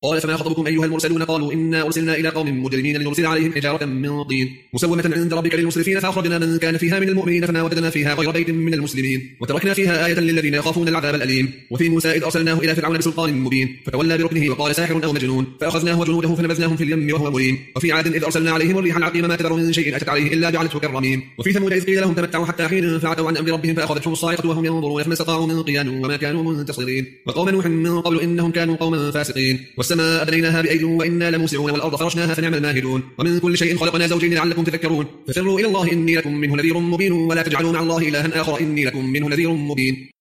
قال فما خطبكم أيها المرسلون قالوا إنا أرسلنا إلى قوم مجرمين لنرسل عليهم حجارة من طين مسومة عند ربك للمسرفين فأخرجنا من كان فيها من المؤمنين فما وجدنا فيها غير بيت من المسلمين وتركنا فيها آية للذين يخافون العذاب الأليم. وفي موسى إذ أرسلناه إلى فرعون بسلطان مبين فتولى بركنه وقال ساحر أو مجنون فأخذناه وجنوده فنبذناهم في اليم وهو مليم. وفي عاد إذ أرسلنا عليهم الريح العقيم ما تذر من شيء أتت عليه إلا جعلته كالرميم. وفي ثمود إذ قيل لهم تمتعوا حتى حين فعتوا عن أمر ربهم فأخذتهم الصاعقة وهم ينظرون فما استطاعوا من قيام وما كانوا منتصرين. وقوم نوح من قبل إنهم كانوا قوما فاسقين. والسماء بنيناها بأيد وإنا لموسعون والأرض فرشناها فنعم الماهدون. ومن كل شيء خلقنا زوجين لعلكم تذكرون. ففروا إلى الله إني لكم منه نذير مبين ولا تجعلوا مع الله إلها آخر إني لكم منه نذير مبين.